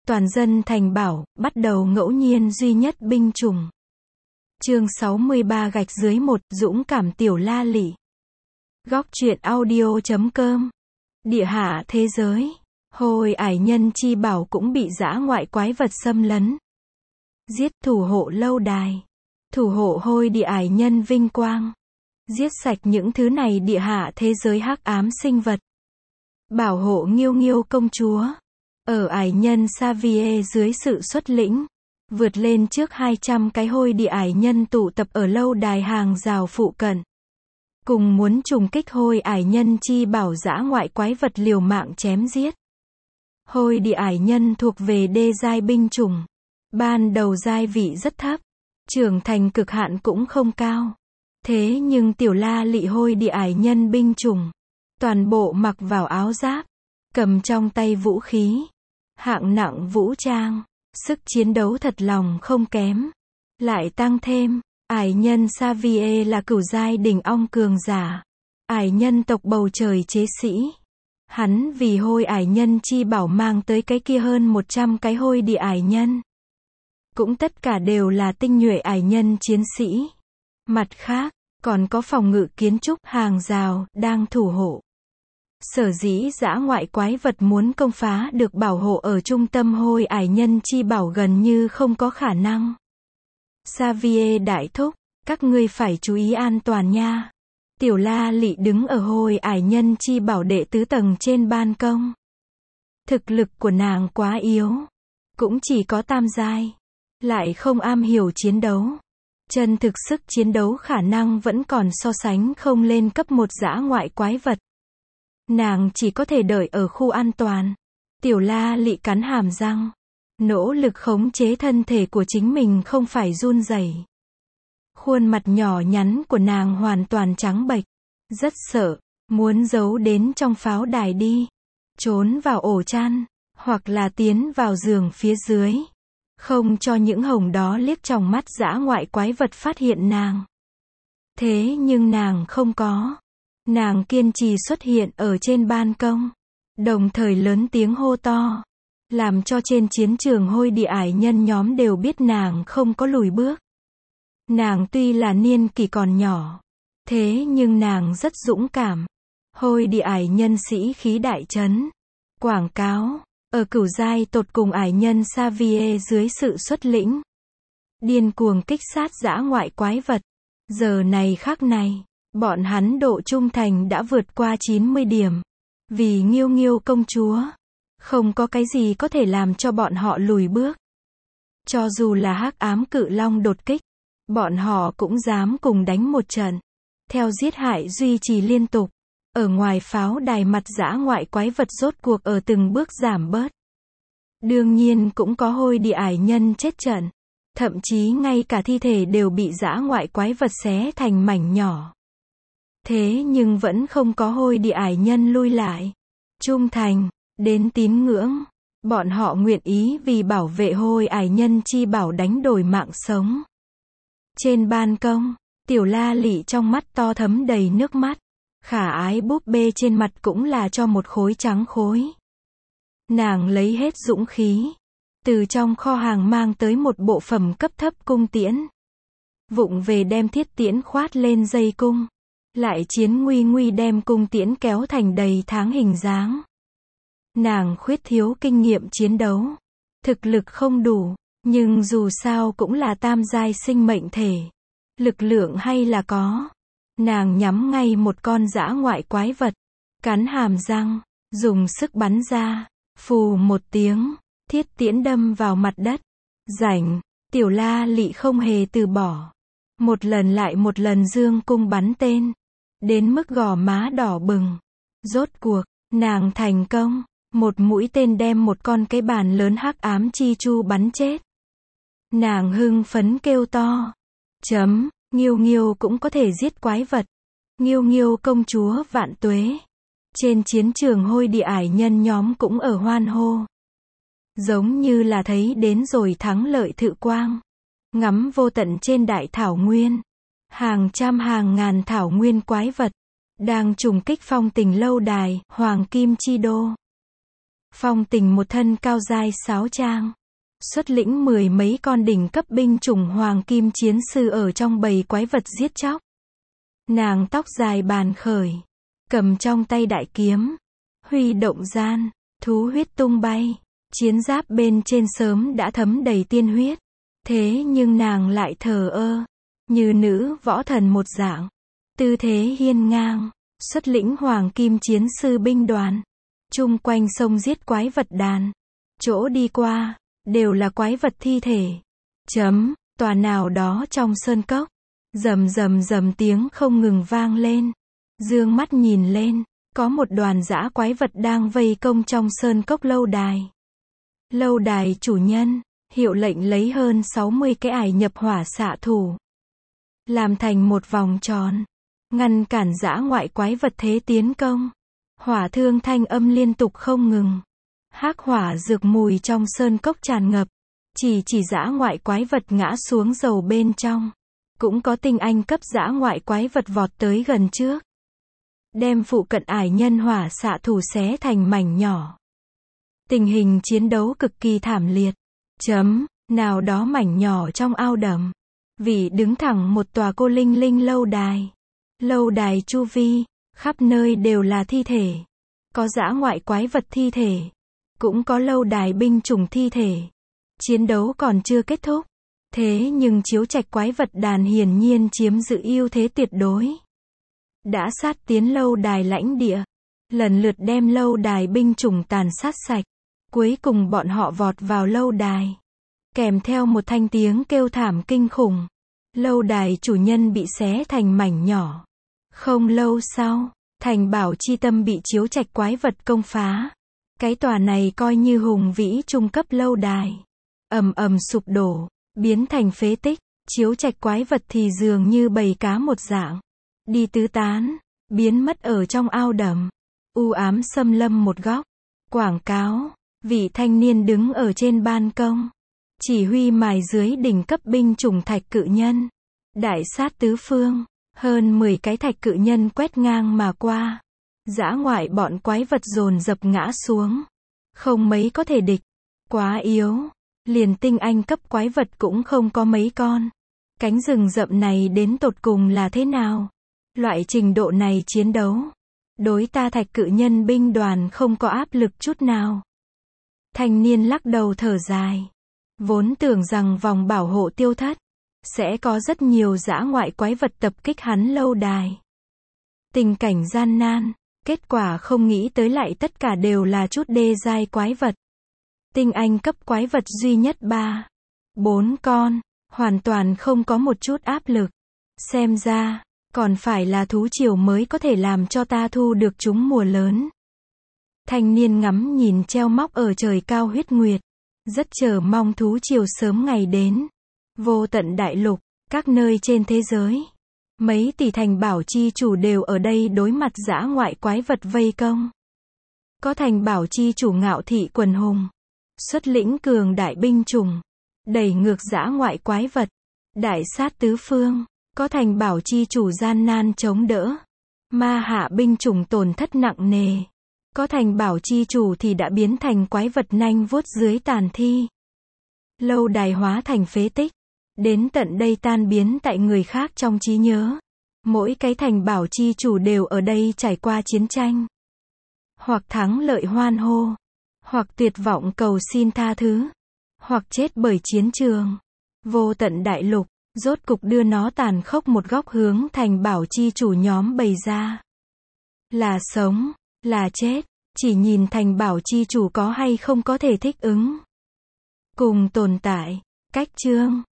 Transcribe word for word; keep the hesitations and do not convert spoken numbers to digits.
Toàn dân thành bảo, bắt đầu ngẫu nhiên duy nhất binh chủng. Chương sáu mươi ba gạch dưới một, dũng cảm tiểu la lị. Góc truyện audio chấm com. Địa hạ thế giới. Hồi ải nhân chi bảo cũng bị dã ngoại quái vật xâm lấn. Giết thủ hộ lâu đài. Thủ hộ hôi địa ải nhân vinh quang. Giết sạch những thứ này địa hạ thế giới hắc ám sinh vật. Bảo hộ Nghiêu Nghiêu công chúa. Ở ải nhân Xavier dưới sự xuất lĩnh. Vượt lên trước hai trăm cái hôi địa ải nhân tụ tập ở lâu đài hàng rào phụ cận. Cùng muốn trùng kích hôi ải nhân chi bảo dã ngoại quái vật liều mạng chém giết. Hôi địa ải nhân thuộc về đê giai binh chủng. Ban đầu giai vị rất thấp. Trưởng thành cực hạn cũng không cao. Thế nhưng tiểu la lị hôi địa ải nhân binh chủng. Toàn bộ mặc vào áo giáp. Cầm trong tay vũ khí. Hạng nặng vũ trang. Sức chiến đấu thật lòng không kém. Lại tăng thêm, ải nhân Xavier là cửu giai đỉnh ong cường giả. Ải nhân tộc bầu trời chế sĩ. Hắn vì hôi ải nhân chi bảo mang tới cái kia hơn một trăm cái hôi địa ải nhân. Cũng tất cả đều là tinh nhuệ ải nhân chiến sĩ. Mặt khác, còn có phòng ngự kiến trúc hàng rào đang thủ hộ. Sở dĩ dã ngoại quái vật muốn công phá được bảo hộ ở trung tâm hôi ải nhân chi bảo gần như không có khả năng. Xavier đại thúc, các ngươi phải chú ý an toàn nha. Tiểu la lị đứng ở hôi ải nhân chi bảo đệ tứ tầng trên ban công. Thực lực của nàng quá yếu. Cũng chỉ có tam giai. Lại không am hiểu chiến đấu. Chân thực sức chiến đấu khả năng vẫn còn so sánh không lên cấp một dã ngoại quái vật. Nàng chỉ có thể đợi ở khu an toàn. Tiểu la lị cắn hàm răng. Nỗ lực khống chế thân thể của chính mình không phải run rẩy. Khuôn mặt nhỏ nhắn của nàng hoàn toàn trắng bệch. Rất sợ. Muốn giấu đến trong pháo đài đi. Trốn vào ổ chăn. Hoặc là tiến vào giường phía dưới. Không cho những hồng đó liếc trong mắt dã ngoại quái vật phát hiện nàng. Thế nhưng nàng không có. Nàng kiên trì xuất hiện ở trên ban công. Đồng thời lớn tiếng hô to. Làm cho trên chiến trường hôi địa ải nhân nhóm đều biết nàng không có lùi bước. Nàng tuy là niên kỷ còn nhỏ. Thế nhưng nàng rất dũng cảm. Hôi địa ải nhân sĩ khí đại trấn. Quảng cáo. Ở cửu giai tột cùng ải nhân Xavier dưới sự xuất lĩnh. Điên cuồng kích sát dã ngoại quái vật. Giờ này khắc này. Bọn hắn độ trung thành đã vượt qua chín mươi điểm. Vì Nghiêu Nghiêu công chúa. Không có cái gì có thể làm cho bọn họ lùi bước. Cho dù là hắc ám cự long đột kích. Bọn họ cũng dám cùng đánh một trận. Theo giết hại duy trì liên tục. Ở ngoài pháo đài mặt dã ngoại quái vật rốt cuộc ở từng bước giảm bớt. Đương nhiên cũng có hôi địa ải nhân chết trận. Thậm chí ngay cả thi thể đều bị dã ngoại quái vật xé thành mảnh nhỏ. Thế nhưng vẫn không có hôi địa ải nhân lui lại. Trung thành, đến tín ngưỡng. Bọn họ nguyện ý vì bảo vệ hôi ải nhân chi bảo đánh đổi mạng sống. Trên ban công, tiểu la lị trong mắt to thấm đầy nước mắt. Khả ái búp bê trên mặt cũng là cho một khối trắng khối. Nàng lấy hết dũng khí. Từ trong kho hàng mang tới một bộ phẩm cấp thấp cung tiễn. Vụng về đem thiết tiễn khoát lên dây cung. Lại chiến nguy nguy đem cung tiễn kéo thành đầy tháng hình dáng. Nàng khuyết thiếu kinh nghiệm chiến đấu. Thực lực không đủ. Nhưng dù sao cũng là tam giai sinh mệnh thể. Lực lượng hay là có. Nàng nhắm ngay một con dã ngoại quái vật. Cắn hàm răng. Dùng sức bắn ra. Phù một tiếng. Thiết tiễn đâm vào mặt đất. Rảnh. Tiểu la lị không hề từ bỏ. Một lần lại một lần dương cung bắn tên. Đến mức gò má đỏ bừng. Rốt cuộc, nàng thành công. Một mũi tên đem một con cái bàn lớn hắc ám chi chu bắn chết. Nàng hưng phấn kêu to. Chấm, Nghiêu Nghiêu cũng có thể giết quái vật. Nghiêu Nghiêu công chúa vạn tuế. Trên chiến trường hôi địa ải nhân nhóm cũng ở hoan hô. Giống như là thấy đến rồi thắng lợi thự quang. Ngắm vô tận trên đại thảo nguyên. Hàng trăm hàng ngàn thảo nguyên quái vật. Đang trùng kích phong tình lâu đài, Hoàng Kim Chi Đô. Phong Tình một thân cao giai sáo trang, xuất lĩnh mười mấy con đỉnh cấp binh chủng hoàng kim chiến sư ở trong bầy quái vật giết chóc. Nàng tóc dài bàn khởi, cầm trong tay đại kiếm, huy động gian, thú huyết tung bay, chiến giáp bên trên sớm đã thấm đầy tiên huyết. Thế nhưng nàng lại thờ ơ, như nữ võ thần một dạng, tư thế hiên ngang, xuất lĩnh hoàng kim chiến sư binh đoàn, chung quanh sông giết quái vật đàn. Chỗ đi qua, đều là quái vật thi thể. Chấm, tòa nào đó trong sơn cốc, rầm rầm rầm tiếng không ngừng vang lên. Dương mắt nhìn lên, có một đoàn dã quái vật đang vây công trong sơn cốc lâu đài. Lâu đài chủ nhân, hiệu lệnh lấy hơn sáu mươi cái ải nhập hỏa xạ thủ, làm thành một vòng tròn, ngăn cản dã ngoại quái vật thế tiến công. Hỏa thương thanh âm liên tục không ngừng. Hắc hỏa dược mùi trong sơn cốc tràn ngập. Chỉ chỉ dã ngoại quái vật ngã xuống dầu bên trong. Cũng có tinh anh cấp dã ngoại quái vật vọt tới gần trước, đem phụ cận ải nhân hỏa xạ thủ xé thành mảnh nhỏ. Tình hình chiến đấu cực kỳ thảm liệt. Chấm, nào đó mảnh nhỏ trong ao đầm. Vì đứng thẳng một tòa cô linh linh lâu đài. Lâu đài chu vi, khắp nơi đều là thi thể. Có dã ngoại quái vật thi thể, cũng có lâu đài binh chủng thi thể. Chiến đấu còn chưa kết thúc. Thế nhưng chiếu trạch quái vật đàn hiển nhiên chiếm giữ ưu thế tuyệt đối. Đã sát tiến lâu đài lãnh địa, lần lượt đem lâu đài binh chủng tàn sát sạch. Cuối cùng bọn họ vọt vào lâu đài, kèm theo một thanh tiếng kêu thảm kinh khủng. Lâu đài chủ nhân bị xé thành mảnh nhỏ. Không lâu sau, thành bảo chi tâm bị chiếu trạch quái vật công phá. Cái tòa này coi như hùng vĩ trung cấp lâu đài, ầm ầm sụp đổ, biến thành phế tích. Chiếu trạch quái vật thì dường như bầy cá một dạng, đi tứ tán, biến mất ở trong ao đầm. U ám xâm lâm một góc. Quảng cáo, vị thanh niên đứng ở trên ban công, chỉ huy mài dưới đỉnh cấp binh chủng thạch cự nhân, đại sát tứ phương. Hơn mười cái thạch cự nhân quét ngang mà qua. Dã ngoại bọn quái vật dồn dập ngã xuống, không mấy có thể địch, quá yếu. Liền tinh anh cấp quái vật cũng không có mấy con. Cánh rừng rậm này đến tột cùng là thế nào? Loại trình độ này chiến đấu, đối ta thạch cự nhân binh đoàn không có áp lực chút nào. Thanh niên lắc đầu thở dài. Vốn tưởng rằng vòng bảo hộ tiêu thất, sẽ có rất nhiều dã ngoại quái vật tập kích hắn lâu đài. Tình cảnh gian nan, kết quả không nghĩ tới lại tất cả đều là chút đê giai quái vật. Tinh anh cấp quái vật duy nhất ba, bốn con, hoàn toàn không có một chút áp lực. Xem ra, còn phải là thú triều mới có thể làm cho ta thu được chúng mùa lớn. Thanh niên ngắm nhìn treo móc ở trời cao huyết nguyệt, rất chờ mong thú triều sớm ngày đến. Vô tận đại lục, các nơi trên thế giới, mấy tỷ thành bảo chi chủ đều ở đây đối mặt dã ngoại quái vật vây công. Có thành bảo chi chủ ngạo thị quần hùng, xuất lĩnh cường đại binh chủng, đẩy ngược dã ngoại quái vật, đại sát tứ phương. Có thành bảo chi chủ gian nan chống đỡ, ma hạ binh chủng tổn thất nặng nề. Có thành bảo chi chủ thì đã biến thành quái vật nanh vuốt dưới tàn thi. Lâu đài hóa thành phế tích, đến tận đây tan biến tại người khác trong trí nhớ. Mỗi cái thành bảo chi chủ đều ở đây trải qua chiến tranh, hoặc thắng lợi hoan hô, hoặc tuyệt vọng cầu xin tha thứ, hoặc chết bởi chiến trường. Vô tận đại lục, rốt cục đưa nó tàn khốc một góc hướng thành bảo chi chủ nhóm bày ra. Là sống, là chết, chỉ nhìn thành bảo chi chủ có hay không có thể thích ứng, cùng tồn tại. Cách chương